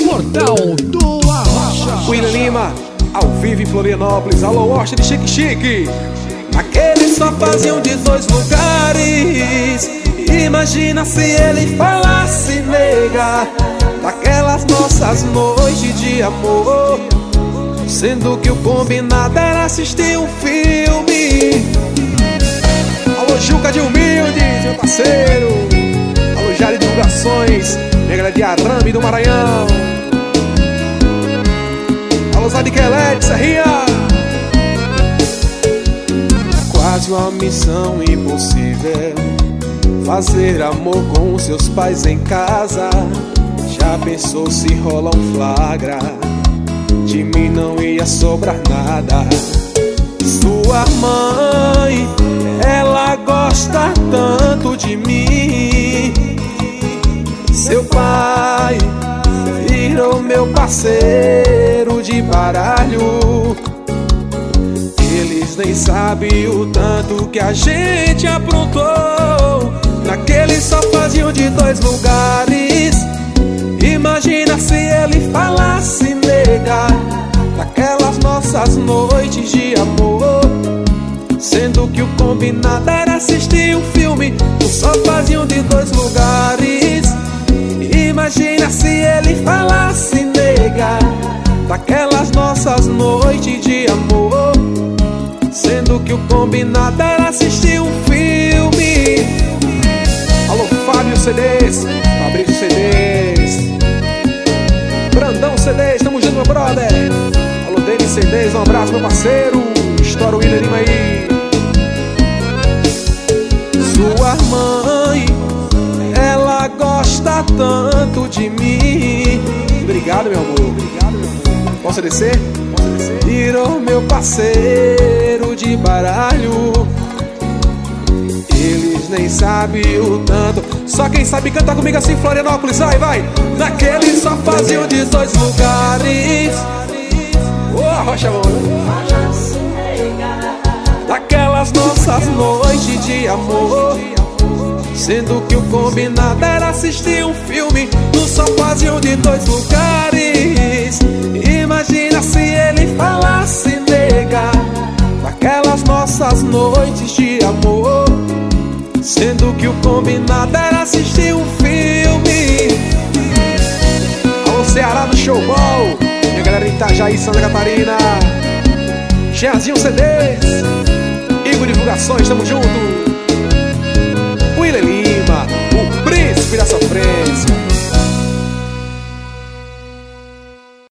Portal do Arrocha. William Lima, ao vivo em Florianópolis. Alô, Washington, Chique Chique. Aqueles só faziam de dois lugares. Imagina se ele falasse, nega, daquelas nossas noites de amor, sendo que o combinado era assistir um filme. Alô, Juca de Humilde, meu parceiro. Alô, Jari Divulgações, minha galera de Arame do Maranhão. Alô, Zadiquelete, Serrinha. Quase uma missão impossível, fazer amor com seus pais em casa. Já pensou se rola um flagra? De mim não ia sobrar nada. Sua mãe, ela gosta tanto de mim. Seu pai virou meu parceiro de baralho. Eles nem sabem o tanto que a gente aprontou. Naqueles só faziam de dois lugares. Imagina se ele falasse, nega, daquelas nossas noites de amor, sendo que o combinado era assistir um filme. Só faziam de dois lugares. Imagina se ele falasse, nega, daquelas nossas noites de amor, sendo que o combinado era assistir um filme. Alô, Fábio CDs, Fabrício CDs, Brandão CDs, tamo junto, meu brother. Alô, Denis CDs, um abraço, meu parceiro. Estoura o William Lima aí. Sua mãe, ela gosta tanto de mim. Obrigado, meu amor. Posso descer? Virou meu parceiro de baralho. Eles nem sabem o tanto. Só quem sabe canta comigo assim, Florianópolis, vai, vai. Naqueles só faziam de dois lugares. Rocha, mano. Daquelas nossas noites de amor, sendo que o combinado era assistir um filme. No só faziam de dois lugares. Imagina se ele falasse, nega, daquelas nossas noites de amor, sendo que o combinado era assistir um filme. Alô, Ceará do Showball, minha galera de Itajaí, Santa Catarina. Jeanzinho CDs, Igor Divulgações, tamo junto.